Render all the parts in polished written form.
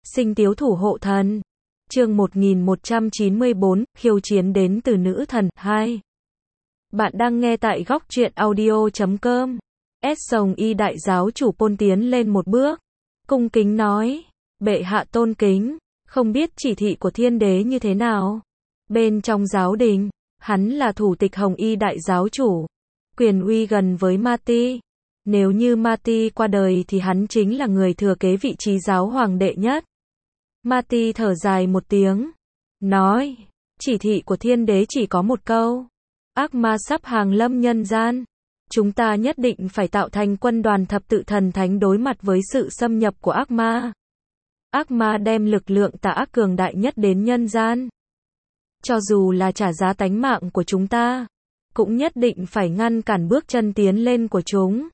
Sinh tiếu thủ hộ thần. Chương 1194, khiêu chiến đến từ nữ thần 2. Bạn đang nghe tại góc truyện audio.com. Song Y đại giáo chủ Pôn tiến lên một bước, cung kính nói: "Bệ hạ tôn kính, không biết chỉ thị của thiên đế như thế nào?" Bên trong giáo đình, hắn là thủ tịch Hồng Y đại giáo chủ, quyền uy gần với Ma Ti. Nếu như Ma Ti qua đời thì hắn chính là người thừa kế vị trí giáo hoàng đệ nhất. Ma Ti thở dài một tiếng, nói: "Chỉ thị của thiên đế chỉ có một câu. Ác ma sắp hàng lâm nhân gian. Chúng ta nhất định phải tạo thành quân đoàn thập tự thần thánh đối mặt với sự xâm nhập của ác ma. Ác ma đem lực lượng tà ác cường đại nhất đến nhân gian. Cho dù là trả giá tánh mạng của chúng ta, cũng nhất định phải ngăn cản bước chân tiến lên của chúng."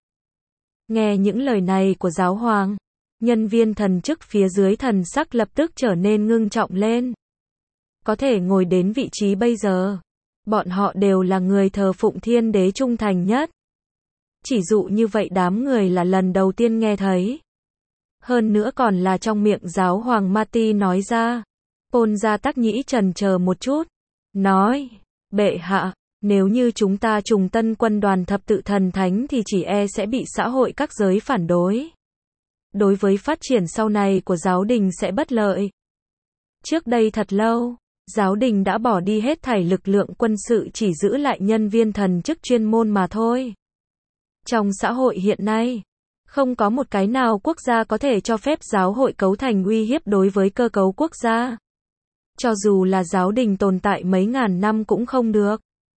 Nghe những lời này của giáo hoàng, nhân viên thần chức phía dưới thần sắc lập tức trở nên ngưng trọng lên. Có thể ngồi đến vị trí bây giờ, bọn họ đều là người thờ phụng thiên đế trung thành nhất. Chỉ dụ như vậy đám người là lần đầu tiên nghe thấy. Hơn nữa còn là trong miệng giáo hoàng Ma Ti nói ra. Pôn Gia Tắc Nhĩ chần chờ một chút, nói: "Bệ hạ, nếu như chúng ta trùng tân quân đoàn thập tự thần thánh thì chỉ e sẽ bị xã hội các giới phản đối. Đối với phát triển sau này của giáo đình sẽ bất lợi. Trước đây thật lâu, giáo đình đã bỏ đi hết thảy lực lượng quân sự chỉ giữ lại nhân viên thần chức chuyên môn mà thôi. Trong xã hội hiện nay, không có một cái nào quốc gia có thể cho phép giáo hội cấu thành uy hiếp đối với cơ cấu quốc gia. Cho dù là giáo đình tồn tại mấy ngàn năm cũng không được.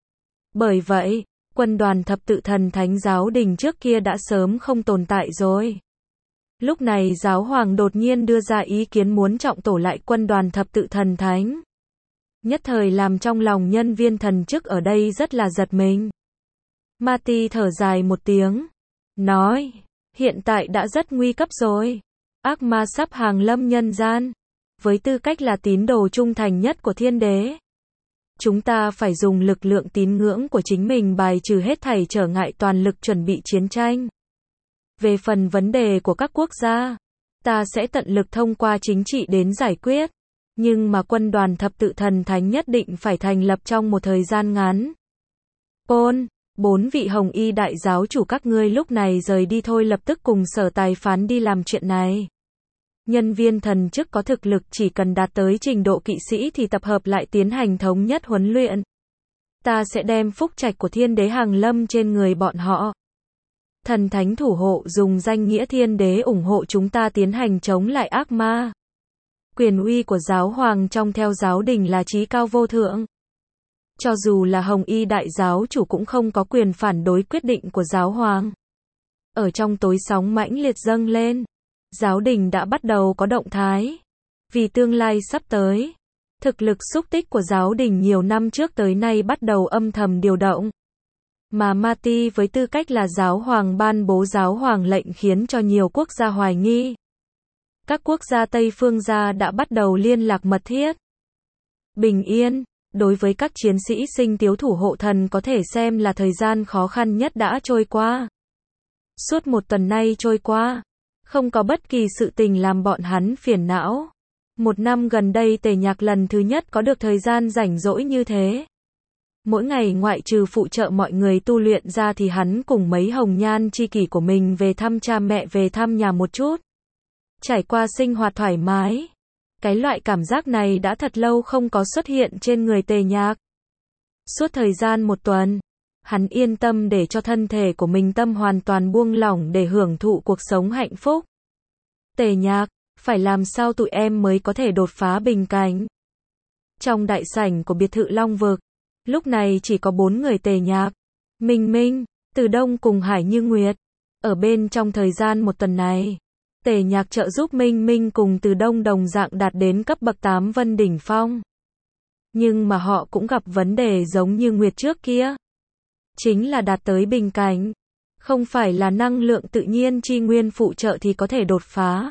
Bởi vậy, quân đoàn thập tự thần thánh giáo đình trước kia đã sớm không tồn tại rồi. Lúc này giáo hoàng đột nhiên đưa ra ý kiến muốn trọng tổ lại quân đoàn thập tự thần thánh. Nhất thời làm trong lòng nhân viên thần chức ở đây rất là giật mình. Ma Ti thở dài một tiếng, nói: "Hiện tại đã rất nguy cấp rồi. Ác ma sắp hàng lâm nhân gian. Với tư cách là tín đồ trung thành nhất của thiên đế, chúng ta phải dùng lực lượng tín ngưỡng của chính mình bài trừ hết thảy trở ngại toàn lực chuẩn bị chiến tranh. Về phần vấn đề của các quốc gia, ta sẽ tận lực thông qua chính trị đến giải quyết. Nhưng mà quân đoàn thập tự thần thánh nhất định phải thành lập trong một thời gian ngắn." Pôn, 4 vị Hồng Y đại giáo chủ các ngươi lúc này rời đi thôi, lập tức cùng Sở Tài phán đi làm chuyện này. Nhân viên thần chức có thực lực chỉ cần đạt tới trình độ kỵ sĩ thì tập hợp lại tiến hành thống nhất huấn luyện. Ta sẽ đem phúc trạch của thiên đế hàng lâm trên người bọn họ. Thần thánh thủ hộ dùng danh nghĩa thiên đế ủng hộ chúng ta tiến hành chống lại ác ma. Quyền uy của giáo hoàng trong theo giáo đình là chí cao vô thượng. Cho dù là Hồng Y đại giáo chủ cũng không có quyền phản đối quyết định của giáo hoàng. Ở trong tối sóng mãnh liệt dâng lên, giáo đình đã bắt đầu có động thái. Vì tương lai sắp tới, thực lực xúc tích của giáo đình nhiều năm trước tới nay bắt đầu âm thầm điều động. Mà Ma Ti với tư cách là giáo hoàng ban bố giáo hoàng lệnh khiến cho nhiều quốc gia hoài nghi. Các quốc gia Tây phương gia đã bắt đầu liên lạc mật thiết. Bình yên, đối với các chiến sĩ sinh tiếu thủ hộ thần có thể xem là thời gian khó khăn nhất đã trôi qua. Suốt một tuần nay trôi qua, không có bất kỳ sự tình làm bọn hắn phiền não. Một năm gần đây Tề Nhạc lần thứ nhất có được thời gian rảnh rỗi như thế. Mỗi ngày ngoại trừ phụ trợ mọi người tu luyện ra thì hắn cùng mấy hồng nhan tri kỷ của mình về thăm cha mẹ, về thăm nhà một chút. Trải qua sinh hoạt thoải mái. Cái loại cảm giác này đã thật lâu không có xuất hiện trên người Tề Nhạc. Suốt thời gian một tuần, hắn yên tâm để cho thân thể của mình tâm hoàn toàn buông lỏng để hưởng thụ cuộc sống hạnh phúc. Tề Nhạc, phải làm sao tụi em mới có thể đột phá bình cảnh? Trong đại sảnh của biệt thự Long Vực, lúc này chỉ có 4 người Tề Nhạc, Minh Minh, Từ Đông cùng Hải Như Nguyệt. Ở bên trong thời gian một tuần này, Tề Nhạc trợ giúp Minh Minh cùng Từ Đông đồng dạng đạt đến cấp bậc 8 Vân đỉnh phong. Nhưng mà họ cũng gặp vấn đề giống như Nguyệt trước kia. Chính là đạt tới bình cảnh. Không phải là năng lượng tự nhiên chi nguyên phụ trợ thì có thể đột phá.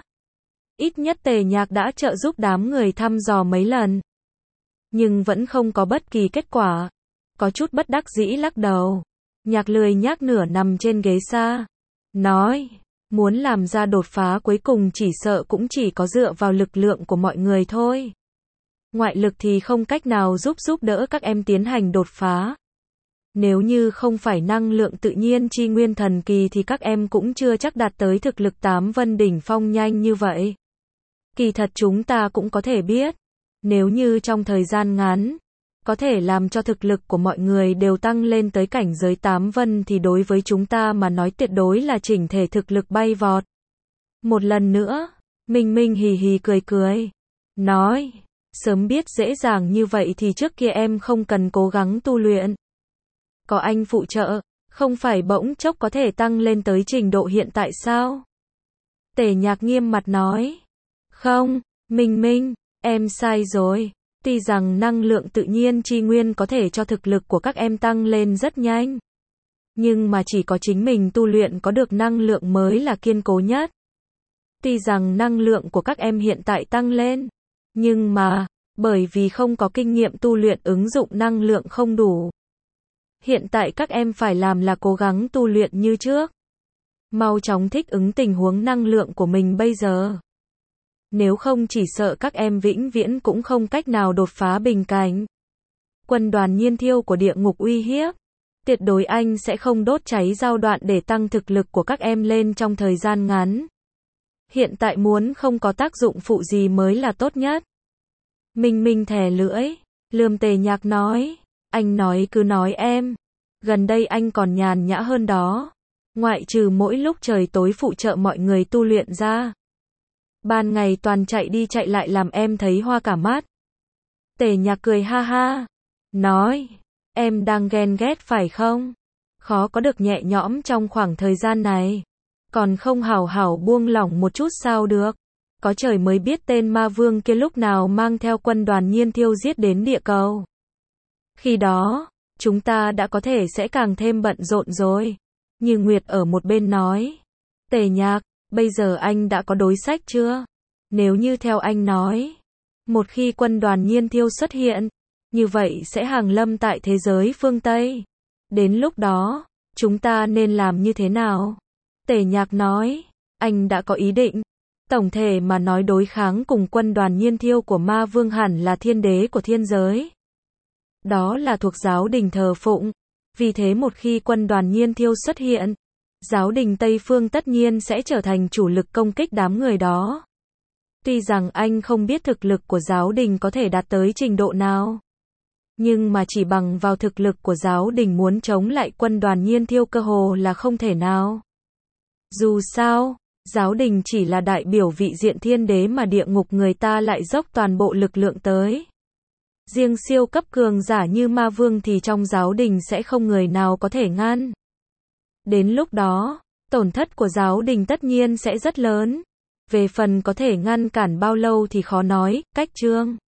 Ít nhất Tề Nhạc đã trợ giúp đám người thăm dò mấy lần. Nhưng vẫn không có bất kỳ kết quả. Có chút bất đắc dĩ lắc đầu. Nhạc lười nhác nửa nằm trên ghế xa. Nói: Muốn làm ra đột phá cuối cùng chỉ sợ cũng chỉ có dựa vào lực lượng của mọi người thôi. Ngoại lực thì không cách nào giúp đỡ các em tiến hành đột phá. Nếu như không phải năng lượng tự nhiên chi nguyên thần kỳ thì các em cũng chưa chắc đạt tới thực lực 8 vân đỉnh phong nhanh như vậy. Kỳ thật chúng ta cũng có thể biết, nếu như trong thời gian ngắn, có thể làm cho thực lực của mọi người đều tăng lên tới cảnh giới 8 vân thì đối với chúng ta mà nói tuyệt đối là chỉnh thể thực lực bay vọt. Một lần nữa, Minh Minh hì hì cười, nói, sớm biết dễ dàng như vậy thì trước kia em không cần cố gắng tu luyện. Có anh phụ trợ, không phải bỗng chốc có thể tăng lên tới trình độ hiện tại sao? Tề Nhạc nghiêm mặt nói, không, Minh Minh, em sai rồi. Tuy rằng năng lượng tự nhiên chi nguyên có thể cho thực lực của các em tăng lên rất nhanh. Nhưng mà chỉ có chính mình tu luyện có được năng lượng mới là kiên cố nhất. Tuy rằng năng lượng của các em hiện tại tăng lên. Nhưng mà, bởi vì không có kinh nghiệm tu luyện ứng dụng năng lượng không đủ. Hiện tại các em phải làm là cố gắng tu luyện như trước. Mau chóng thích ứng tình huống năng lượng của mình bây giờ. Nếu không chỉ sợ các em vĩnh viễn cũng không cách nào đột phá bình cảnh. Quân đoàn nhiên thiêu của địa ngục uy hiếp. Tuyệt đối anh sẽ không đốt cháy giao đoạn để tăng thực lực của các em lên trong thời gian ngắn. Hiện tại muốn không có tác dụng phụ gì mới là tốt nhất. Minh Minh thè lưỡi, lườm Tề Nhạc nói, anh nói cứ nói em. Gần đây anh còn nhàn nhã hơn đó. Ngoại trừ mỗi lúc trời tối phụ trợ mọi người tu luyện ra. Ban ngày toàn chạy đi chạy lại làm em thấy hoa cả mắt. Tề Nhạc cười ha ha, nói, em đang ghen ghét phải không? Khó có được nhẹ nhõm trong khoảng thời gian này. Còn không hảo hảo buông lỏng một chút sao được. Có trời mới biết tên ma vương kia lúc nào mang theo quân đoàn nhiên thiêu giết đến địa cầu. Khi đó, chúng ta đã có thể sẽ càng thêm bận rộn rồi. Như Nguyệt ở một bên nói, Tề Nhạc, bây giờ anh đã có đối sách chưa? Nếu như theo anh nói, một khi quân đoàn nhiên thiêu xuất hiện, như vậy sẽ hàng lâm tại thế giới phương Tây. Đến lúc đó, chúng ta nên làm như thế nào? Tề Nhạc nói, anh đã có ý định. Tổng thể mà nói đối kháng cùng quân đoàn nhiên thiêu của ma vương hẳn là thiên đế của thiên giới. Đó là thuộc giáo đình thờ phụng. Vì thế một khi quân đoàn nhiên thiêu xuất hiện, giáo đình Tây Phương tất nhiên sẽ trở thành chủ lực công kích đám người đó. Tuy rằng anh không biết thực lực của giáo đình có thể đạt tới trình độ nào. Nhưng mà chỉ bằng vào thực lực của giáo đình muốn chống lại quân đoàn nhiên thiêu cơ hồ là không thể nào. Dù sao, giáo đình chỉ là đại biểu vị diện thiên đế mà địa ngục người ta lại dốc toàn bộ lực lượng tới. Riêng siêu cấp cường giả như ma vương thì trong giáo đình sẽ không người nào có thể ngăn. Đến lúc đó, tổn thất của giáo đình tất nhiên sẽ rất lớn. Về phần có thể ngăn cản bao lâu thì khó nói, cách chương.